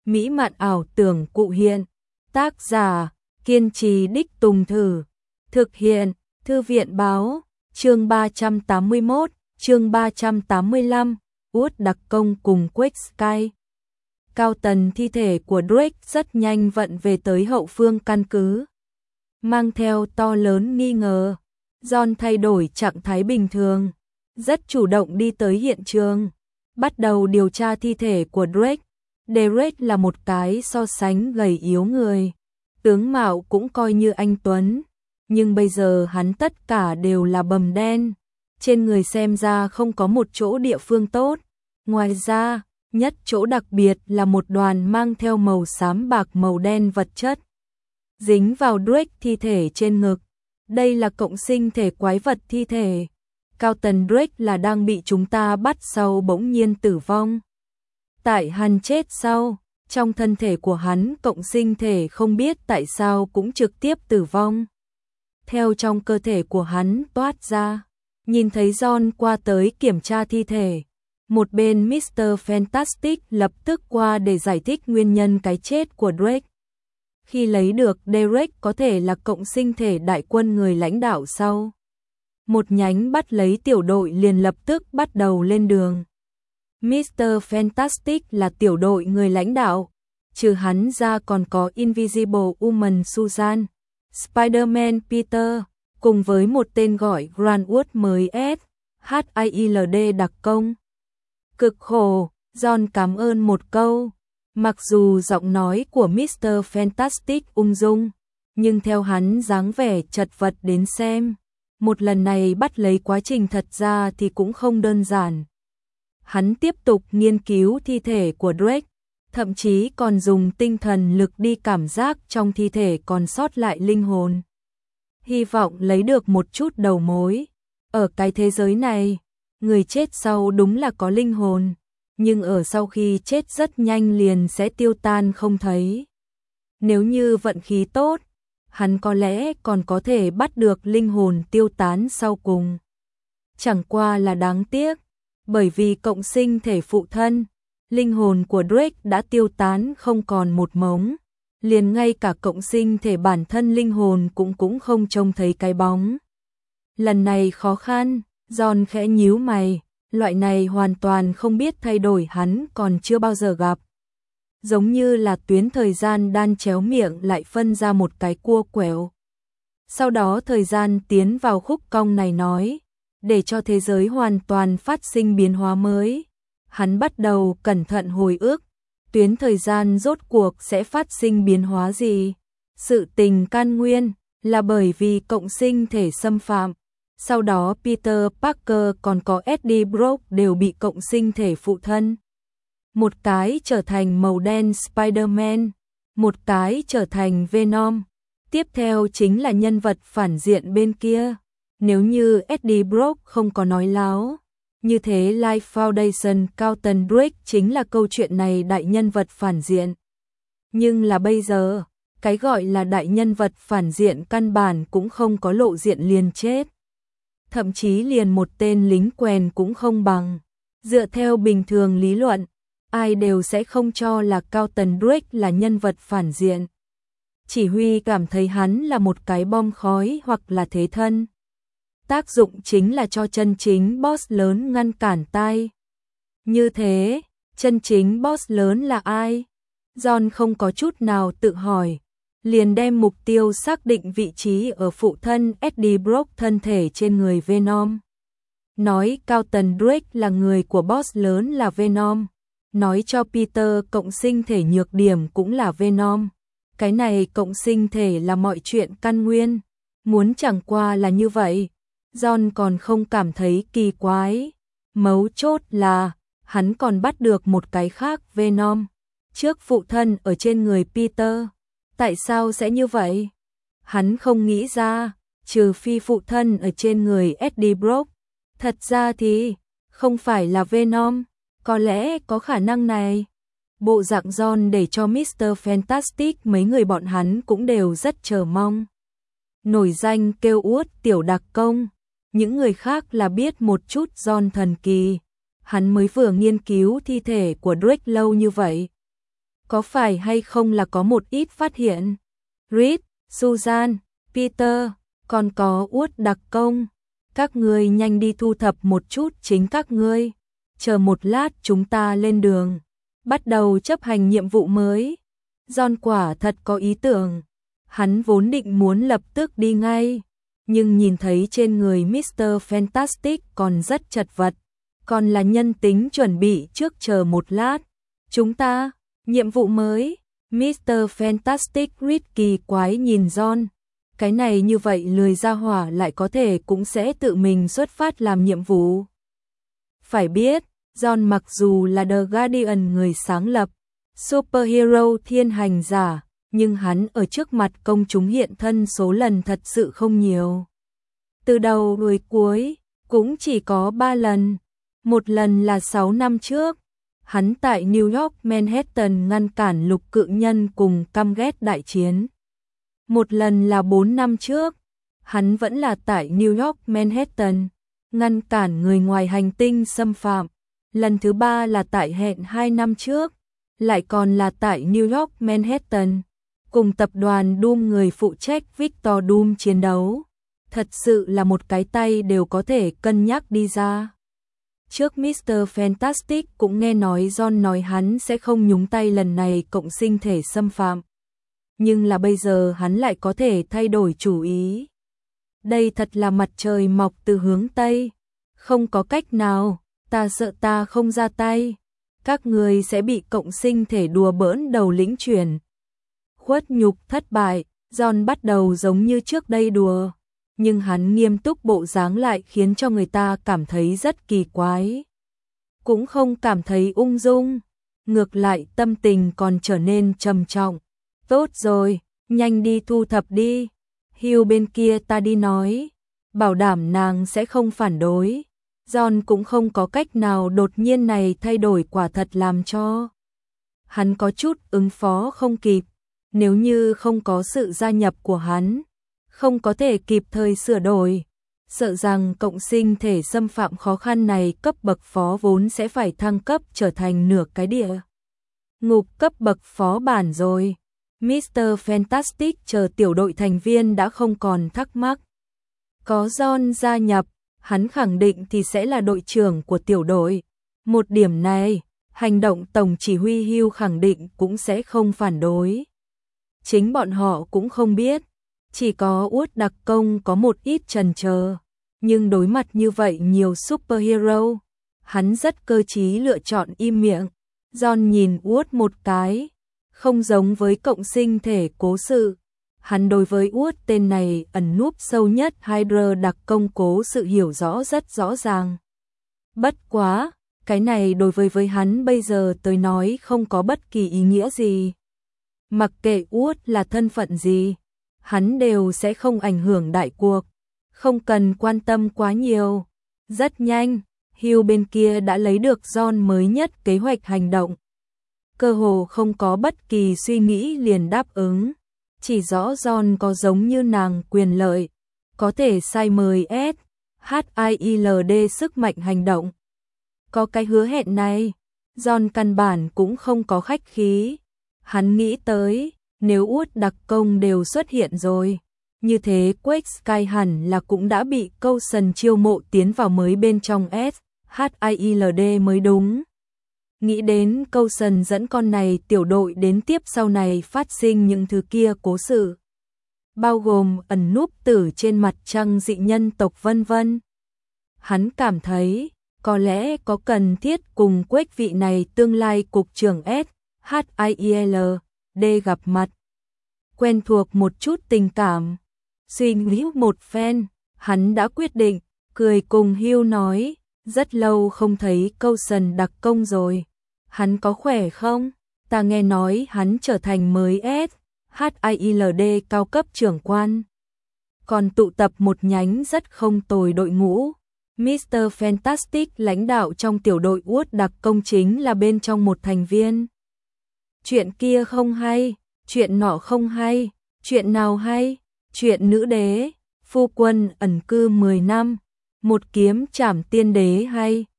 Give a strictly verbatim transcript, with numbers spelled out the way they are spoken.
mỹ mạn ảo tưởng cụ hiện. Tác giả, kiên trì đích tùng thử. Thực hiện, Thư viện báo, chương ba trăm tám mươi mốt, chương ba trăm tám mươi lăm, Út đặc công cùng Quake Sky. Cao tần thi thể của Drake rất nhanh vận về tới hậu phương căn cứ. Mang theo to lớn nghi ngờ, John thay đổi trạng thái bình thường, rất chủ động đi tới hiện trường, bắt đầu điều tra thi thể của Drake. Derek là một cái so sánh gầy yếu người, tướng mạo cũng coi như anh tuấn, nhưng bây giờ hắn tất cả đều là bầm đen, trên người xem ra không có một chỗ địa phương tốt. Ngoài ra, nhất chỗ đặc biệt là một đoàn mang theo màu xám bạc màu đen vật chất dính vào Drake thi thể trên ngực. Đây là cộng sinh thể quái vật thi thể. Cao tần Drake là đang bị chúng ta bắt sau bỗng nhiên tử vong. Tại hắn chết sau, trong thân thể của hắn cộng sinh thể không biết tại sao cũng trực tiếp tử vong. Theo trong cơ thể của hắn toát ra, nhìn thấy John qua tới kiểm tra thi thể. Một bên mít tơ Fantastic lập tức qua để giải thích nguyên nhân cái chết của Drake. Khi lấy được Derek có thể là cộng sinh thể đại quân người lãnh đạo sau. Một nhánh bắt lấy tiểu đội liền lập tức bắt đầu lên đường. mít tơ Fantastic là tiểu đội người lãnh đạo, trừ hắn ra còn có Invisible Woman Susan, Spider-Man Peter, cùng với một tên gọi Grantwood mới S, hát i lờ đê đặc công. Cực khổ, John cảm ơn một câu. Mặc dù giọng nói của mít tơ Fantastic ung dung, nhưng theo hắn dáng vẻ chật vật đến xem, một lần này bắt lấy quá trình thật ra thì cũng không đơn giản. Hắn tiếp tục nghiên cứu thi thể của Drake, thậm chí còn dùng tinh thần lực đi cảm giác trong thi thể còn sót lại linh hồn. Hy vọng lấy được một chút đầu mối. Ở cái thế giới này, người chết sau đúng là có linh hồn, nhưng ở sau khi chết rất nhanh liền sẽ tiêu tan không thấy. Nếu như vận khí tốt, hắn có lẽ còn có thể bắt được linh hồn tiêu tán sau cùng. Chẳng qua là đáng tiếc, bởi vì cộng sinh thể phụ thân, linh hồn của Drake đã tiêu tán không còn một mống, liền ngay cả cộng sinh thể bản thân linh hồn cũng cũng không trông thấy cái bóng. Lần này khó khăn, John khẽ nhíu mày, loại này hoàn toàn không biết thay đổi hắn còn chưa bao giờ gặp. Giống như là tuyến thời gian đan chéo miệng lại phân ra một cái cua quẹo. Sau đó thời gian tiến vào khúc cong này nói, để cho thế giới hoàn toàn phát sinh biến hóa mới. Hắn bắt đầu cẩn thận hồi ức, tuyến thời gian rốt cuộc sẽ phát sinh biến hóa gì. Sự tình căn nguyên là bởi vì cộng sinh thể xâm phạm. Sau đó Peter Parker còn có Eddie Brock đều bị cộng sinh thể phụ thân. Một cái trở thành màu đen Spider-Man, một cái trở thành Venom. Tiếp theo chính là nhân vật phản diện bên kia. Nếu như Eddie Brock không có nói láo, như thế Life Foundation Cao tần Drake chính là câu chuyện này đại nhân vật phản diện. Nhưng là bây giờ, cái gọi là đại nhân vật phản diện căn bản cũng không có lộ diện liền chết. Thậm chí liền một tên lính quèn cũng không bằng. Dựa theo bình thường lý luận, ai đều sẽ không cho là Cao tần Drake là nhân vật phản diện. Chỉ huy cảm thấy hắn là một cái bom khói hoặc là thế thân. Tác dụng chính là cho chân chính boss lớn ngăn cản tay. Như thế, chân chính boss lớn là ai? John không có chút nào tự hỏi, liền đem mục tiêu xác định vị trí ở phụ thân Eddie Brock thân thể trên người Venom. Nói Cao tần Drake là người của boss lớn là Venom. Nói cho Peter cộng sinh thể nhược điểm cũng là Venom. Cái này cộng sinh thể là mọi chuyện căn nguyên. Muốn chẳng qua là như vậy. John còn không cảm thấy kỳ quái. Mấu chốt là, hắn còn bắt được một cái khác Venom. Trước phụ thân ở trên người Peter. Tại sao sẽ như vậy? Hắn không nghĩ ra, trừ phi phụ thân ở trên người Eddie Brock. Thật ra thì, không phải là Venom, có lẽ có khả năng này. Bộ dạng John để cho mít tơ Fantastic mấy người bọn hắn cũng đều rất chờ mong. Nổi danh kêu uất tiểu đặc công, những người khác là biết một chút John thần kỳ. Hắn mới vừa nghiên cứu thi thể của Drake lâu như vậy. có phải hay không là có một ít phát hiện. Reed, Susan, Peter, còn có Uất đặc công. Các ngươi nhanh đi thu thập một chút chính các ngươi. Chờ một lát chúng ta lên đường. Bắt đầu chấp hành nhiệm vụ mới. John quả thật có ý tưởng. Hắn vốn định muốn lập tức đi ngay. Nhưng nhìn thấy trên người mít tơ Fantastic còn rất chật vật. Còn là nhân tính chuẩn bị trước chờ một lát. Chúng ta, nhiệm vụ mới. mít tơ Fantastic Reed kỳ quái nhìn John. Cái này như vậy lười ra hỏa lại có thể cũng sẽ tự mình xuất phát làm nhiệm vụ. Phải biết, John mặc dù là The Guardian người sáng lập, superhero thiên hành giả, nhưng hắn ở trước mặt công chúng hiện thân số lần thật sự không nhiều. Từ đầu đuôi cuối, cũng chỉ có ba lần. Một lần là sáu năm trước, hắn tại New York Manhattan ngăn cản lục cự nhân cùng căm ghét đại chiến. Một lần là bốn năm trước, hắn vẫn là tại New York Manhattan, ngăn cản người ngoài hành tinh xâm phạm. Lần thứ ba là tại hẹn hai năm trước, lại còn là tại New York Manhattan, cùng tập đoàn Doom người phụ trách Victor Doom chiến đấu. Thật sự là một cái tay đều có thể cân nhắc đi ra. Trước mít tơ Fantastic cũng nghe nói John nói hắn sẽ không nhúng tay lần này cộng sinh thể xâm phạm. Nhưng là bây giờ hắn lại có thể thay đổi chủ ý. Đây thật là mặt trời mọc từ hướng Tây. Không có cách nào, ta sợ ta không ra tay. Các người sẽ bị cộng sinh thể đùa bỡn đầu lĩnh chuyển. Khuất nhục thất bại, John bắt đầu giống như trước đây đùa. Nhưng hắn nghiêm túc bộ dáng lại khiến cho người ta cảm thấy rất kỳ quái. Cũng không cảm thấy ung dung. Ngược lại tâm tình còn trở nên trầm trọng. Tốt rồi, nhanh đi thu thập đi. Hugh bên kia ta đi nói. Bảo đảm nàng sẽ không phản đối. John cũng không có cách nào đột nhiên này thay đổi quả thật làm cho. Hắn có chút ứng phó không kịp. Nếu như không có sự gia nhập của hắn, không có thể kịp thời sửa đổi. Sợ rằng cộng sinh thể xâm phạm khó khăn này cấp bậc phó vốn sẽ phải thăng cấp trở thành nửa cái địa ngục cấp bậc phó bản rồi. mít tơ Fantastic chờ tiểu đội thành viên đã không còn thắc mắc. Có John gia nhập, hắn khẳng định thì sẽ là đội trưởng của tiểu đội. Một điểm này, hành động tổng chỉ huy Hugh khẳng định cũng sẽ không phản đối. Chính bọn họ cũng không biết, chỉ có Uất đặc công có một ít chần chờ. Nhưng đối mặt như vậy nhiều superhero, hắn rất cơ trí lựa chọn im miệng. John nhìn Uất một cái, không giống với cộng sinh thể cố sự. Hắn đối với Uất tên này ẩn núp sâu nhất Hydra đặc công cố sự hiểu rõ rất rõ ràng. Bất quá, cái này đối với với hắn bây giờ tới nói không có bất kỳ ý nghĩa gì. Mặc kệ Uất là thân phận gì, hắn đều sẽ không ảnh hưởng đại cuộc. Không cần quan tâm quá nhiều. Rất nhanh, Hugh bên kia đã lấy được John mới nhất kế hoạch hành động. Cơ hồ không có bất kỳ suy nghĩ liền đáp ứng. Chỉ rõ John có giống như nàng quyền lợi, có thể sai mời S, H I I L D sức mạnh hành động. Có cái hứa hẹn này, John căn bản cũng không có khách khí. Hắn nghĩ tới, nếu Uất đặc công đều xuất hiện rồi, như thế Quake Sky hẳn là cũng đã bị Coulson chiêu mộ tiến vào mới bên trong S, H I I L D mới đúng. Nghĩ đến Coulson dẫn con này tiểu đội đến tiếp sau này phát sinh những thứ kia cố sự. Bao gồm ẩn núp tử trên mặt trăng dị nhân tộc vân vân. Hắn cảm thấy, có lẽ có cần thiết cùng Quake vị này tương lai cục trưởng S, H I I L D gặp mặt. Quen thuộc một chút tình cảm. Suy nghĩ một phen, hắn đã quyết định, cười cùng Hugh nói, rất lâu không thấy Coulson đặc công rồi. Hắn có khỏe không? Ta nghe nói hắn trở thành mới S, H I I L D cao cấp trưởng quan. Còn tụ tập một nhánh rất không tồi đội ngũ. mít tơ Fantastic lãnh đạo trong tiểu đội Uất đặc công chính là bên trong một thành viên. Chuyện kia không hay, chuyện nọ không hay, chuyện nào hay? Chuyện nữ đế, phu quân ẩn cư mười năm, một kiếm trảm tiên đế hay?